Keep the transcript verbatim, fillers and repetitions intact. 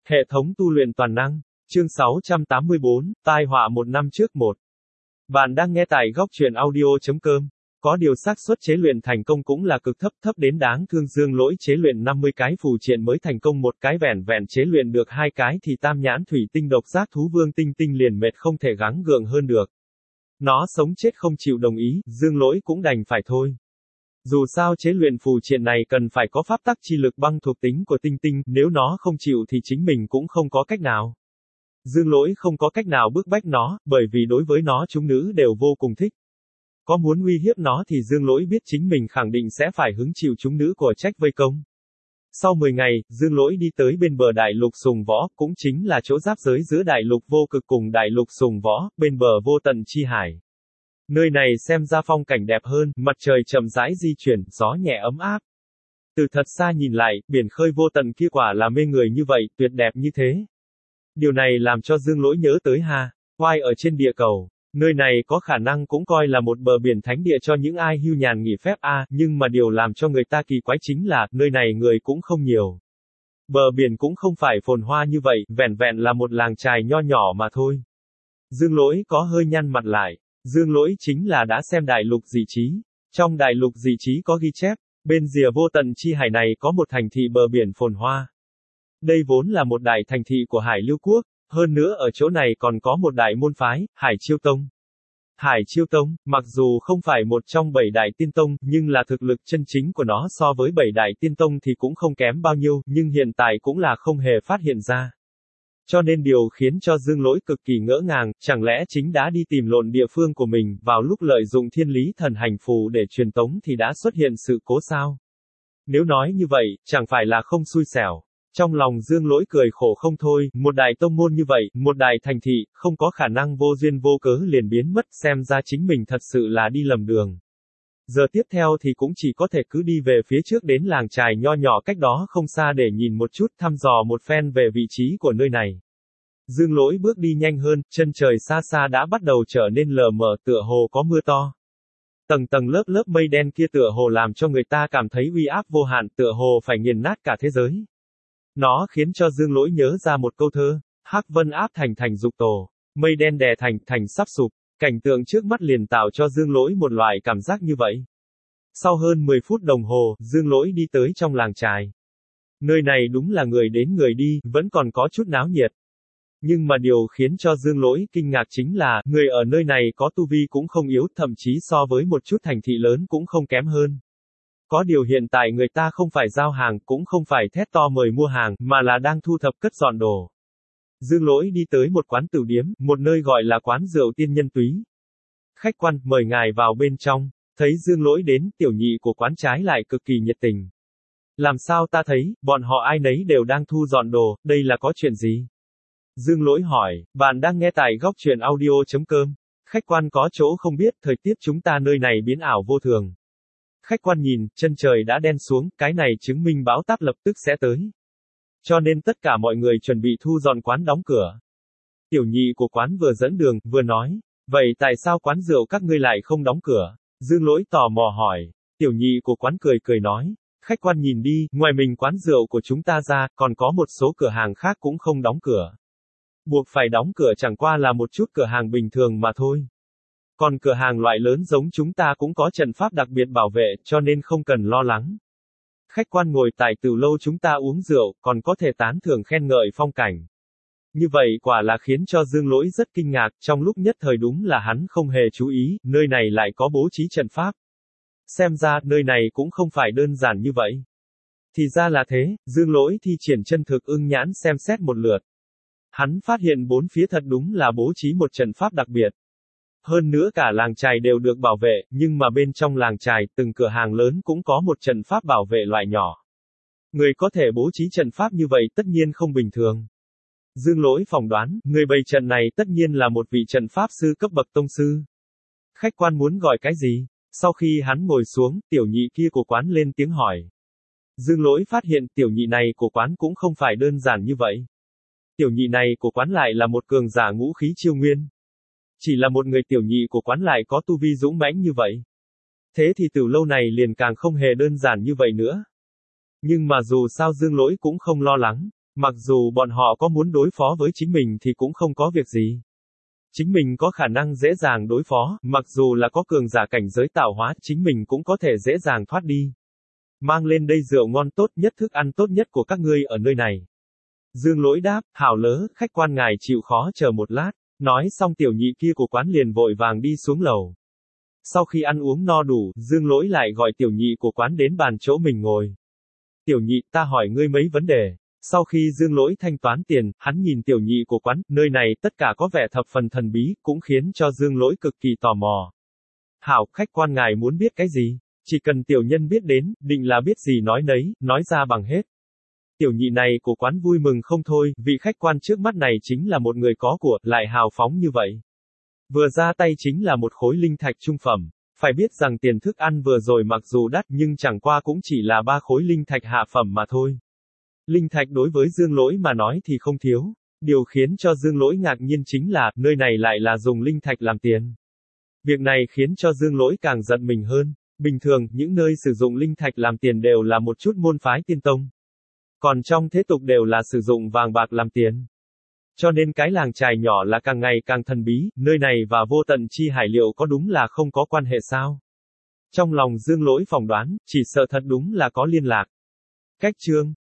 Hệ thống tu luyện toàn năng. Chương sáu trăm tám mươi bốn, tai họa một năm trước một. Bạn đang nghe tại góc truyện audio.com. Có điều xác suất chế luyện thành công cũng là cực thấp, thấp đến đáng thương. Dương Lỗi chế luyện năm mươi cái phù triện mới thành công một cái, vẻn vẹn chế luyện được hai cái thì tam nhãn thủy tinh độc giác thú vương tinh tinh liền mệt không thể gắng gượng hơn được. Nó sống chết không chịu đồng ý, Dương Lỗi cũng đành phải thôi. Dù sao chế luyện phù triện này cần phải có pháp tắc chi lực băng thuộc tính của tinh tinh, nếu nó không chịu thì chính mình cũng không có cách nào. Dương Lỗi không có cách nào bức bách nó, bởi vì đối với nó chúng nữ đều vô cùng thích. Có muốn uy hiếp nó thì Dương Lỗi biết chính mình khẳng định sẽ phải hứng chịu chúng nữ của trách vây công. Sau mười ngày, Dương Lỗi đi tới bên bờ đại lục Sùng Võ, cũng chính là chỗ giáp giới giữa đại lục vô cực cùng đại lục Sùng Võ, bên bờ vô tận chi hải. Nơi này xem ra phong cảnh đẹp hơn, mặt trời chậm rãi di chuyển, gió nhẹ ấm áp. Từ thật xa nhìn lại, biển khơi vô tận kia quả là mê người như vậy, tuyệt đẹp như thế. Điều này làm cho Dương Lỗi nhớ tới Hawaii ở trên địa cầu. Nơi này có khả năng cũng coi là một bờ biển thánh địa cho những ai hưu nhàn nghỉ phép a, à, nhưng mà điều làm cho người ta kỳ quái chính là, nơi này người cũng không nhiều. Bờ biển cũng không phải phồn hoa như vậy, vẻn vẹn là một làng chài nho nhỏ mà thôi. Dương Lỗi có hơi nhăn mặt lại. Dương Lỗi chính là đã xem đại lục dị trí. Trong đại lục dị trí có ghi chép, bên rìa vô tận chi hải này có một thành thị bờ biển phồn hoa. Đây vốn là một đại thành thị của Hải Lưu Quốc, hơn nữa ở chỗ này còn có một đại môn phái, Hải Chiêu Tông. Hải Chiêu Tông, mặc dù không phải một trong bảy đại tiên tông, nhưng là thực lực chân chính của nó so với bảy đại tiên tông thì cũng không kém bao nhiêu, nhưng hiện tại cũng là không hề phát hiện ra. Cho nên điều khiến cho Dương Lỗi cực kỳ ngỡ ngàng, chẳng lẽ chính đã đi tìm lộn địa phương của mình, vào lúc lợi dụng thiên lý thần hành phù để truyền tống thì đã xuất hiện sự cố sao? Nếu nói như vậy, chẳng phải là không xui xẻo. Trong lòng Dương Lỗi cười khổ không thôi, một đại tông môn như vậy, một đại thành thị, không có khả năng vô duyên vô cớ liền biến mất, xem ra chính mình thật sự là đi lầm đường. Giờ tiếp theo thì cũng chỉ có thể cứ đi về phía trước đến làng chài nho nhỏ cách đó không xa để nhìn một chút, thăm dò một phen về vị trí của nơi này. Dương Lỗi bước đi nhanh hơn, chân trời xa xa đã bắt đầu trở nên lờ mờ, tựa hồ có mưa to. Tầng tầng lớp lớp mây đen kia tựa hồ làm cho người ta cảm thấy uy áp vô hạn, tựa hồ phải nghiền nát cả thế giới. Nó khiến cho Dương Lỗi nhớ ra một câu thơ, hắc vân áp thành thành dục tổ, mây đen đè thành thành sắp sụp, cảnh tượng trước mắt liền tạo cho Dương Lỗi một loại cảm giác như vậy. Sau hơn mười phút đồng hồ, Dương Lỗi đi tới trong làng chài. Nơi này đúng là người đến người đi, vẫn còn có chút náo nhiệt. Nhưng mà điều khiến cho Dương Lỗi kinh ngạc chính là, người ở nơi này có tu vi cũng không yếu, thậm chí so với một chút thành thị lớn cũng không kém hơn. Có điều hiện tại người ta không phải giao hàng, cũng không phải thét to mời mua hàng, mà là đang thu thập cất dọn đồ. Dương Lỗi đi tới một quán tửu điếm, một nơi gọi là quán rượu tiên nhân túy. Khách quan, mời ngài vào bên trong. Thấy Dương Lỗi đến, tiểu nhị của quán trái lại cực kỳ nhiệt tình. Làm sao ta thấy, bọn họ ai nấy đều đang thu dọn đồ, đây là có chuyện gì? Dương Lỗi hỏi, bạn đang nghe tại góc truyện audio.com. Khách quan có chỗ không biết, thời tiết chúng ta nơi này biến ảo vô thường. Khách quan nhìn, chân trời đã đen xuống, cái này chứng minh bão táp lập tức sẽ tới. Cho nên tất cả mọi người chuẩn bị thu dọn quán đóng cửa. Tiểu nhị của quán vừa dẫn đường, vừa nói, vậy tại sao quán rượu các ngươi lại không đóng cửa? Dương Lỗi tò mò hỏi. Tiểu nhị của quán cười cười nói, khách quan nhìn đi, ngoài mình quán rượu của chúng ta ra, còn có một số cửa hàng khác cũng không đóng cửa. Buộc phải đóng cửa chẳng qua là một chút cửa hàng bình thường mà thôi. Còn cửa hàng loại lớn giống chúng ta cũng có trận pháp đặc biệt bảo vệ, cho nên không cần lo lắng. Khách quan ngồi tại tửu lâu chúng ta uống rượu, còn có thể tán thưởng khen ngợi phong cảnh. Như vậy quả là khiến cho Dương Lỗi rất kinh ngạc, trong lúc nhất thời đúng là hắn không hề chú ý, nơi này lại có bố trí trận pháp. Xem ra, nơi này cũng không phải đơn giản như vậy. Thì ra là thế, Dương Lỗi thi triển chân thực ưng nhãn xem xét một lượt. Hắn phát hiện bốn phía thật đúng là bố trí một trận pháp đặc biệt. Hơn nữa cả làng chài đều được bảo vệ, nhưng mà bên trong làng chài, từng cửa hàng lớn cũng có một trận pháp bảo vệ loại nhỏ. Người có thể bố trí trận pháp như vậy tất nhiên không bình thường. Dương Lỗi phỏng đoán, người bày trận này tất nhiên là một vị trận pháp sư cấp bậc tông sư. Khách quan muốn gọi cái gì? Sau khi hắn ngồi xuống, tiểu nhị kia của quán lên tiếng hỏi. Dương Lỗi phát hiện tiểu nhị này của quán cũng không phải đơn giản như vậy. Tiểu nhị này của quán lại là một cường giả ngũ khí chiêu nguyên. Chỉ là một người tiểu nhị của quán lại có tu vi dũng mãnh như vậy. Thế thì tửu lâu này liền càng không hề đơn giản như vậy nữa. Nhưng mà dù sao Dương Lỗi cũng không lo lắng. Mặc dù bọn họ có muốn đối phó với chính mình thì cũng không có việc gì. Chính mình có khả năng dễ dàng đối phó, mặc dù là có cường giả cảnh giới tạo hóa, chính mình cũng có thể dễ dàng thoát đi. Mang lên đây rượu ngon tốt nhất, thức ăn tốt nhất của các ngươi ở nơi này. Dương Lỗi đáp, hảo lỡ, khách quan ngài chịu khó chờ một lát. Nói xong tiểu nhị kia của quán liền vội vàng đi xuống lầu. Sau khi ăn uống no đủ, Dương Lỗi lại gọi tiểu nhị của quán đến bàn chỗ mình ngồi. Tiểu nhị, ta hỏi ngươi mấy vấn đề. Sau khi Dương Lỗi thanh toán tiền, hắn nhìn tiểu nhị của quán, nơi này tất cả có vẻ thập phần thần bí, cũng khiến cho Dương Lỗi cực kỳ tò mò. Hảo, khách quan ngài muốn biết cái gì? Chỉ cần tiểu nhân biết đến, định là biết gì nói nấy, nói ra bằng hết. Tiểu nhị này của quán vui mừng không thôi, vị khách quan trước mắt này chính là một người có của, lại hào phóng như vậy. Vừa ra tay chính là một khối linh thạch trung phẩm. Phải biết rằng tiền thức ăn vừa rồi mặc dù đắt nhưng chẳng qua cũng chỉ là ba khối linh thạch hạ phẩm mà thôi. Linh thạch đối với Dương Lỗi mà nói thì không thiếu. Điều khiến cho Dương Lỗi ngạc nhiên chính là, nơi này lại là dùng linh thạch làm tiền. Việc này khiến cho Dương Lỗi càng giận mình hơn. Bình thường, những nơi sử dụng linh thạch làm tiền đều là một chút môn phái tiên tông. Còn trong thế tục đều là sử dụng vàng bạc làm tiền. Cho nên cái làng chài nhỏ là càng ngày càng thần bí, nơi này và vô tận chi hải liệu có đúng là không có quan hệ sao? Trong lòng Dương Lỗi phỏng đoán, chỉ sợ thật đúng là có liên lạc. Cách chương